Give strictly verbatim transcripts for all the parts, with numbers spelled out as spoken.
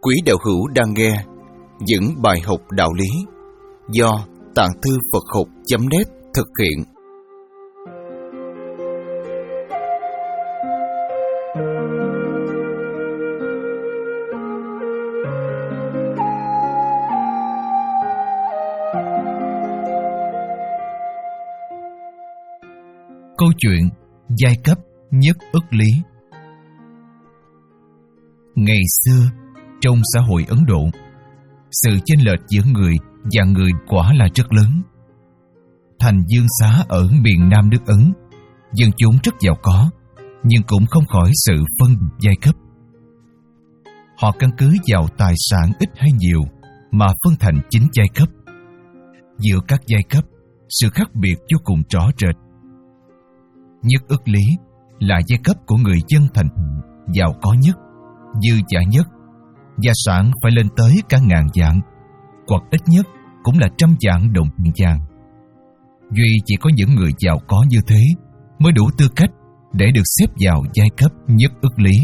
Quý đạo hữu đang nghe những bài học đạo lý do Tạng Thư Phật Học chấm net thực hiện. Câu chuyện giai cấp nhất ức lý. Ngày xưa, trong xã hội Ấn Độ, sự chênh lệch giữa người và người quả là rất lớn. Thành Dương Xá ở miền Nam nước Ấn, dân chúng rất giàu có, nhưng cũng không khỏi sự phân biệt giai cấp. Họ căn cứ vào tài sản ít hay nhiều mà phân thành chín giai cấp. Giữa các giai cấp, sự khác biệt vô cùng rõ rệt. Nhất ức lý là giai cấp của người dân thành thị giàu có nhất, dư dả nhất, gia sản phải lên tới cả ngàn vạn, hoặc ít nhất cũng là trăm vạn đồng tiền vàng. Duy chỉ có những người giàu có như thế mới đủ tư cách để được xếp vào giai cấp nhất ức lý.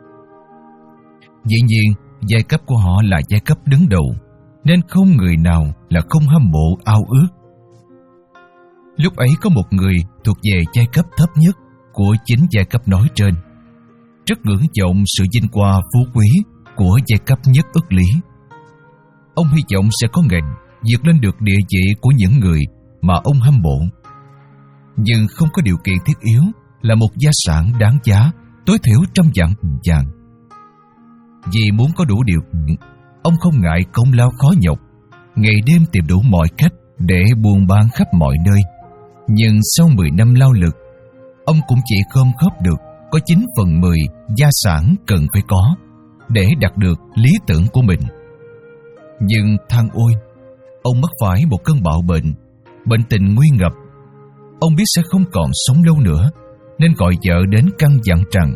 Dĩ nhiên, giai cấp của họ là giai cấp đứng đầu, nên không người nào là không hâm mộ ao ước. Lúc ấy có một người thuộc về giai cấp thấp nhất của chính giai cấp nói trên, rất ngưỡng vọng sự vinh hoa phú quý của giai cấp nhất ức lý. Ông hy vọng sẽ có ngày vượt lên được địa vị của những người mà ông hâm mộ, nhưng không có điều kiện thiết yếu là một gia sản đáng giá tối thiểu trăm vạn tiền vàng. Vì muốn có đủ điều kiện, ông không ngại công lao khó nhọc, ngày đêm tìm đủ mọi cách để buôn bán khắp mọi nơi. Nhưng sau mười năm lao lực, ông cũng chỉ khom khớp được có chín phần mười gia sản cần phải có để đạt được lý tưởng của mình. Nhưng than ôi, ông mắc phải một cơn bạo bệnh, bệnh tình nguy ngập. Ông biết sẽ không còn sống lâu nữa, nên gọi vợ đến căn dặn rằng: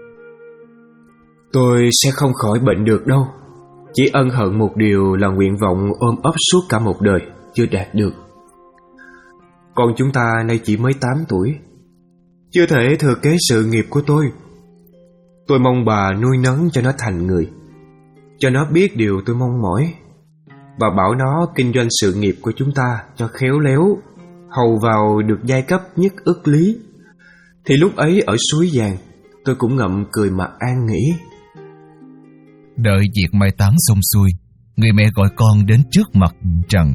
Tôi sẽ không khỏi bệnh được đâu. Chỉ ân hận một điều là nguyện vọng ôm ấp suốt cả một đời chưa đạt được. Con chúng ta nay chỉ mới tám tuổi, chưa thể thừa kế sự nghiệp của tôi. Tôi mong bà nuôi nấng cho nó thành người, cho nó biết điều tôi mong mỏi. Bà bảo nó kinh doanh sự nghiệp của chúng ta cho khéo léo, hầu vào được giai cấp nhất ức lý. Thì lúc ấy ở suối vàng, tôi cũng ngậm cười mà an nghỉ. Đợi việc mai táng xong xuôi, người mẹ gọi con đến trước mặt rằng: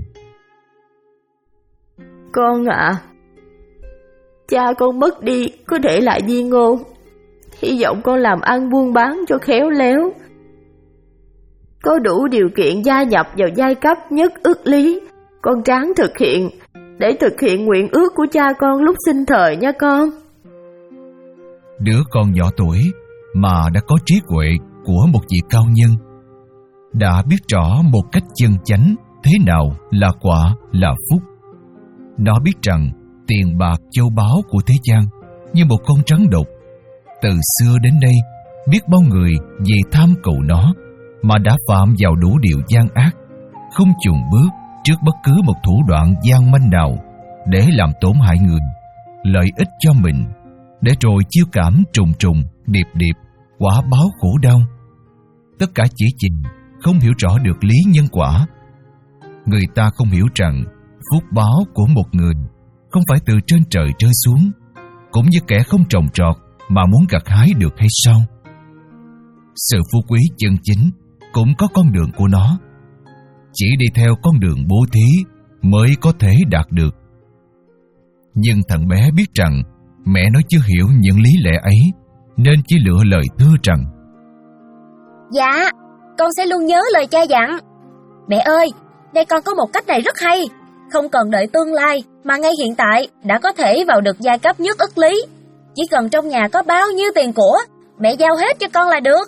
Con ạ, à, cha con mất đi có để lại di ngôn, hy vọng con làm ăn buôn bán cho khéo léo, có đủ điều kiện gia nhập vào giai cấp nhất ức lý. Con ráng thực hiện để thực hiện nguyện ước của cha con lúc sinh thời nha con. Đứa con nhỏ tuổi mà đã có trí huệ của một vị cao nhân, đã biết rõ một cách chân chánh thế nào là quả là phúc. Nó biết rằng tiền bạc châu báu của thế gian như một con rắn độc. Từ xưa đến nay, biết bao người vì tham cầu nó mà đã phạm vào đủ điều gian ác, không chùn bước trước bất cứ một thủ đoạn gian manh nào để làm tổn hại người, lợi ích cho mình, để rồi chiêu cảm trùng trùng, điệp điệp, quả báo khổ đau. Tất cả chỉ trình không hiểu rõ được lý nhân quả. Người ta không hiểu rằng phúc báo của một người không phải từ trên trời rơi xuống, cũng như kẻ không trồng trọt mà muốn gặt hái được hay sao? Sự phú quý chân chính cũng có con đường của nó. Chỉ đi theo con đường bố thí mới có thể đạt được. Nhưng thằng bé biết rằng mẹ nó chưa hiểu những lý lẽ ấy, nên chỉ lựa lời thưa rằng: Dạ, con sẽ luôn nhớ lời cha dặn. Mẹ ơi, đây con có một cách này rất hay, không cần đợi tương lai mà ngay hiện tại đã có thể vào được giai cấp nhất ức lý. Chỉ cần trong nhà có bao nhiêu tiền của, mẹ giao hết cho con là được.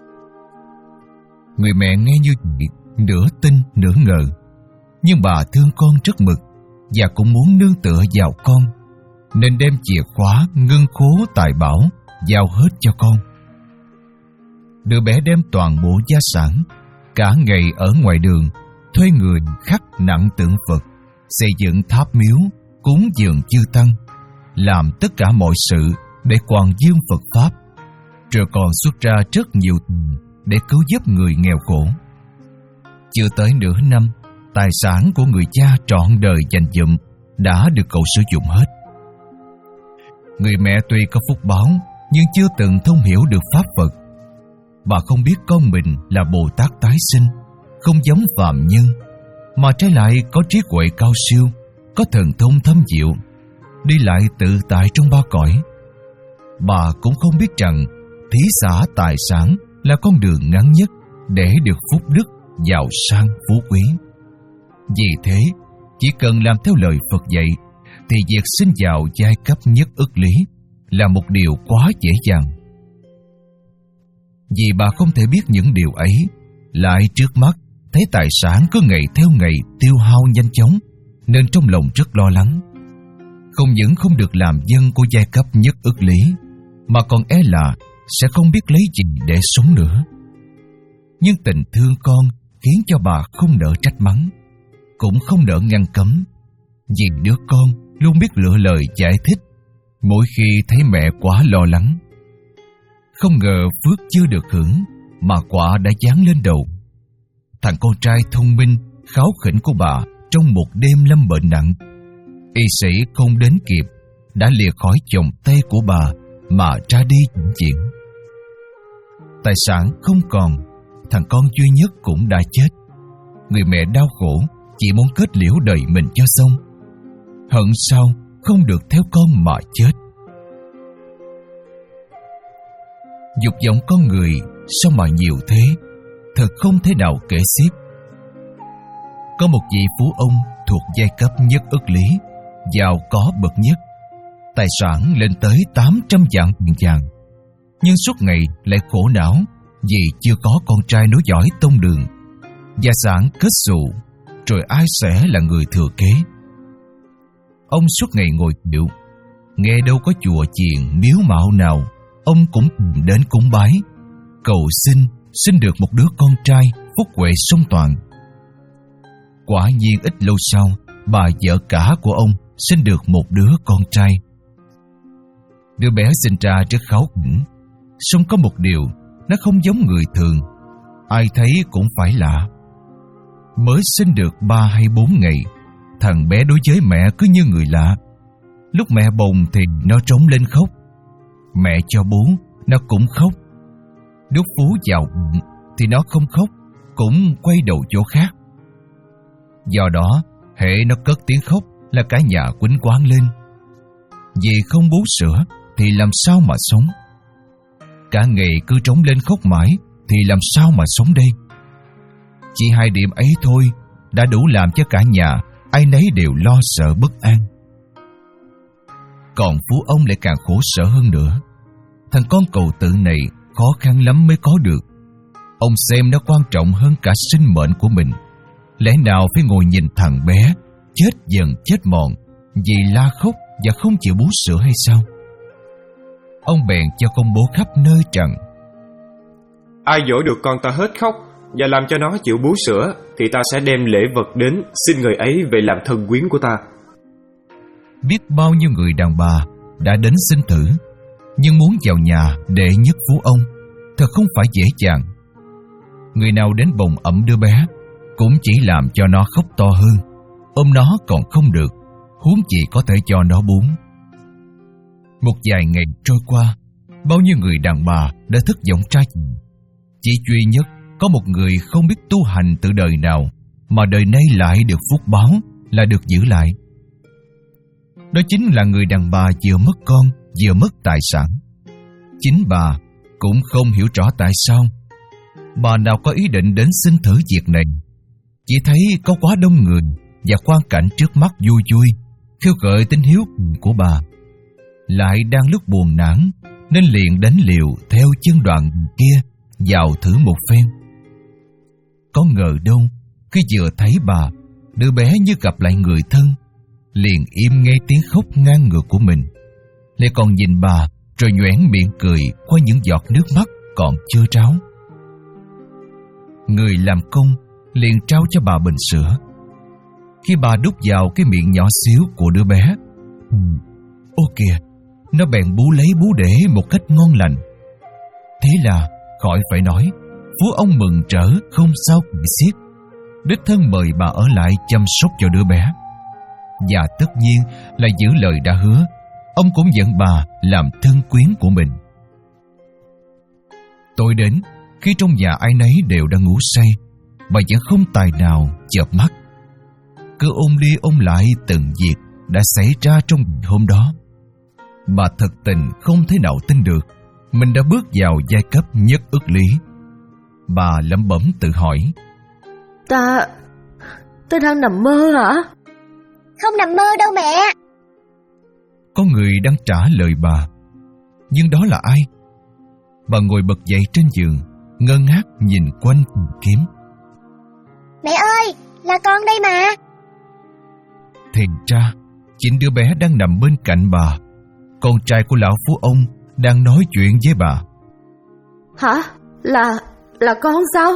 Người mẹ nghe như vậy, nửa tin nửa ngờ, nhưng bà thương con rất mực và cũng muốn nương tựa vào con, nên đem chìa khóa ngân khố tài bảo giao hết cho con. Đứa bé đem toàn bộ gia sản, cả ngày ở ngoài đường thuê người khắc nặng tượng Phật, xây dựng tháp miếu, cúng dường chư tăng, làm tất cả mọi sự để quàn dương Phật pháp, rồi còn xuất ra rất nhiều tiền để cứu giúp người nghèo khổ. Chưa tới nửa năm, tài sản của người cha trọn đời dành dụm đã được cậu sử dụng hết. Người mẹ tuy có phúc báo nhưng chưa từng thông hiểu được pháp Phật. Bà không biết con mình là Bồ Tát tái sinh, không giống phàm nhân, mà trái lại có trí huệ cao siêu, có thần thông thâm diệu, đi lại tự tại trong ba cõi. Bà cũng không biết rằng thí xả tài sản là con đường ngắn nhất để được phúc đức, giàu sang, phú quý. Vì thế, chỉ cần làm theo lời Phật dạy thì việc sinh vào giai cấp nhất ức lý là một điều quá dễ dàng. Vì bà không thể biết những điều ấy, lại trước mắt thấy tài sản cứ ngày theo ngày tiêu hao nhanh chóng, nên trong lòng rất lo lắng. Không những không được làm dân của giai cấp nhất ức lý, mà còn e là sẽ không biết lấy gì để sống nữa. Nhưng tình thương con khiến cho bà không nỡ trách mắng, cũng không nỡ ngăn cấm, vì đứa con luôn biết lựa lời giải thích mỗi khi thấy mẹ quá lo lắng. Không ngờ phước chưa được hưởng mà quả đã giáng lên đầu. Thằng con trai thông minh, kháu khỉnh của bà trong một đêm lâm bệnh nặng, y sĩ không đến kịp đã lìa khỏi vòng tay của bà mà ra đi vĩnh viễn. Tài sản không còn, thằng con duy nhất cũng đã chết. Người mẹ đau khổ chỉ muốn kết liễu đời mình cho xong, hận sao không được theo con mà chết. Dục vọng con người sao mà nhiều thế, thật không thể nào kể xiết. Có một vị phú ông thuộc giai cấp nhất ức lý, giàu có bậc nhất, tài sản lên tới tám trăm vạn tiền vàng, nhưng suốt ngày lại khổ não vì chưa có con trai nối dõi tông đường. Gia sản kết xù, rồi ai sẽ là người thừa kế? Ông suốt ngày ngồi chịu, nghe đâu có chùa chiền miếu mạo nào ông cũng đến cúng bái, cầu xin sinh được một đứa con trai phúc huệ song toàn. Quả nhiên ít lâu sau, bà vợ cả của ông sinh được một đứa con trai. Đứa bé sinh ra rất kháu khỉnh, song có một điều, nó không giống người thường, ai thấy cũng phải lạ. Mới sinh được ba hay bốn ngày, thằng bé đối với mẹ cứ như người lạ. Lúc mẹ bồng thì nó trống lên khóc, mẹ cho bú nó cũng khóc. Lúc bú vào bụng thì nó không khóc, cũng quay đầu chỗ khác. Do đó, hễ nó cất tiếng khóc là cả nhà quýnh quáng lên. Vì không bú sữa thì làm sao mà sống? Cả ngày cứ trống lên khóc mãi thì làm sao mà sống đây? Chỉ hai điểm ấy thôi đã đủ làm cho cả nhà ai nấy đều lo sợ bất an. Còn phú ông lại càng khổ sở hơn nữa. Thằng con cầu tự này khó khăn lắm mới có được. Ông xem nó quan trọng hơn cả sinh mệnh của mình. Lẽ nào phải ngồi nhìn thằng bé chết dần chết mòn vì la khóc và không chịu bú sữa hay sao? Ông bèn cho công bố khắp nơi rằng: ai dỗ được con ta hết khóc và làm cho nó chịu bú sữa thì ta sẽ đem lễ vật đến xin người ấy về làm thân quyến của ta. Biết bao nhiêu người đàn bà đã đến xin thử, nhưng muốn vào nhà đệ nhất phú ông thật không phải dễ dàng. Người nào đến bồng ẵm đứa bé cũng chỉ làm cho nó khóc to hơn, ôm nó còn không được, huống gì có thể cho nó bú. Một vài ngày trôi qua, bao nhiêu người đàn bà đã thất vọng trai chị. Chỉ duy nhất có một người không biết tu hành từ đời nào mà đời nay lại được phúc báo là được giữ lại. Đó chính là người đàn bà vừa mất con vừa mất tài sản. Chính bà cũng không hiểu rõ tại sao bà nào có ý định đến xin thử việc này. Chỉ thấy có quá đông người và quang cảnh trước mắt vui vui khiêu gợi tính hiếu của bà. Lại đang lúc buồn nản nên liền đánh liều theo chân đoàn kia vào thử một phen. Có ngờ đâu khi vừa thấy bà, đứa bé như gặp lại người thân, liền im nghe tiếng khóc ngang ngược của mình, lại còn nhìn bà rồi nhoẻn miệng cười qua những giọt nước mắt còn chưa tráo. Người làm công liền trao cho bà bình sữa. Khi bà đút vào cái miệng nhỏ xíu của đứa bé, ô kìa, nó bèn bú lấy bú để một cách ngon lành. Thế là khỏi phải nói, Phú ông mừng rỡ không sao kể xiết, đích thân mời bà ở lại chăm sóc cho đứa bé. Và tất nhiên là giữ lời đã hứa, ông cũng dẫn bà làm thân quyến của mình. Tối đến, khi trong nhà ai nấy đều đang ngủ say, bà vẫn không tài nào chợp mắt. Cứ ôn đi ôn lại từng việc đã xảy ra trong hôm đó. Bà thật tình không thể nào tin được mình đã bước vào giai cấp nhất ức lý. Bà lẩm bẩm tự hỏi: Ta... ta đang nằm mơ hả? Không nằm mơ đâu mẹ. Có người đang trả lời bà. Nhưng đó là ai? Bà ngồi bật dậy trên giường, ngơ ngác nhìn quanh tìm kiếm. Mẹ ơi, là con đây mà. Thì ra, chính đứa bé đang nằm bên cạnh bà. Con trai của lão phú ông đang nói chuyện với bà. Hả? Là... là con sao?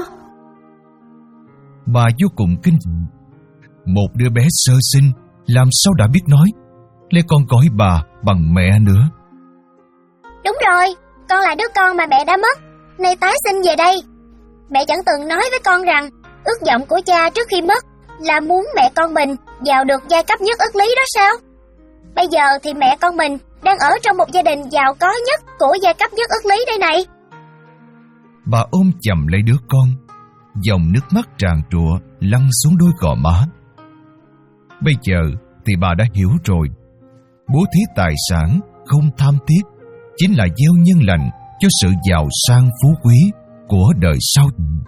Bà vô cùng kinh dị. Một đứa bé sơ sinh làm sao đã biết nói, lại còn gọi bà bằng mẹ nữa. Đúng rồi, con là đứa con mà mẹ đã mất, nay tái sinh về đây. Mẹ chẳng từng nói với con rằng ước vọng của cha trước khi mất là muốn mẹ con mình vào được giai cấp nhất ức lý đó sao? Bây giờ thì mẹ con mình đang ở trong một gia đình giàu có nhất của giai cấp nhất ức lý đây này. Bà ôm chầm lấy đứa con, dòng nước mắt tràn trụa lăn xuống đôi gò má. Bây giờ thì bà đã hiểu rồi. Bố thí tài sản không tham tiếc chính là gieo nhân lành cho sự giàu sang phú quý của đời sau.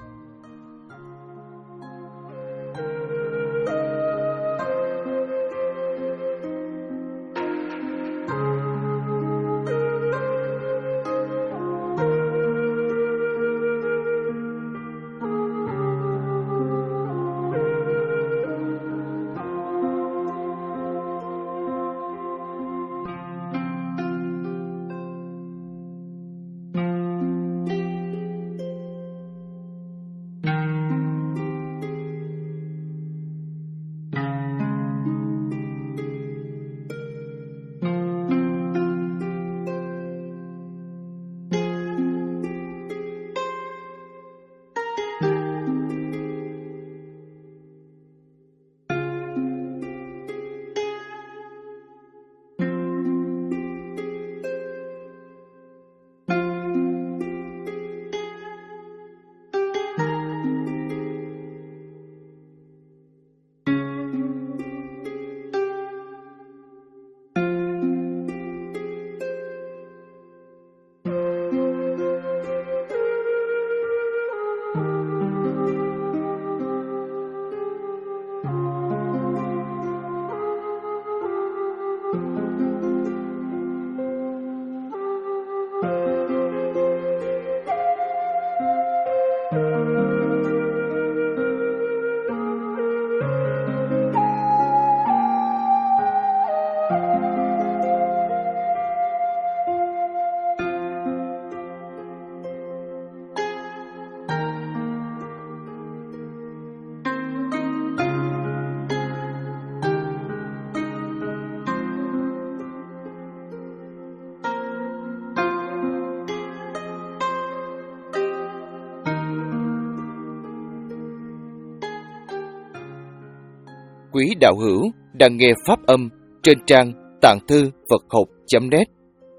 Quý đạo hữu đang nghe pháp âm trên trang tạng thư Phật học chấm net.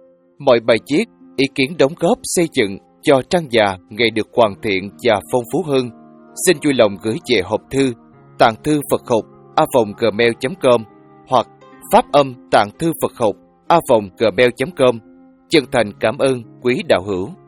Mọi bài viết, ý kiến đóng góp xây dựng cho trang già ngày được hoàn thiện và phong phú hơn, xin vui lòng gửi về hộp thư tạng thư Phật học a vòng gmail chấm com hoặc pháp âm tạng thư Phật học a vòng gmail chấm com. Chân thành cảm ơn quý đạo hữu.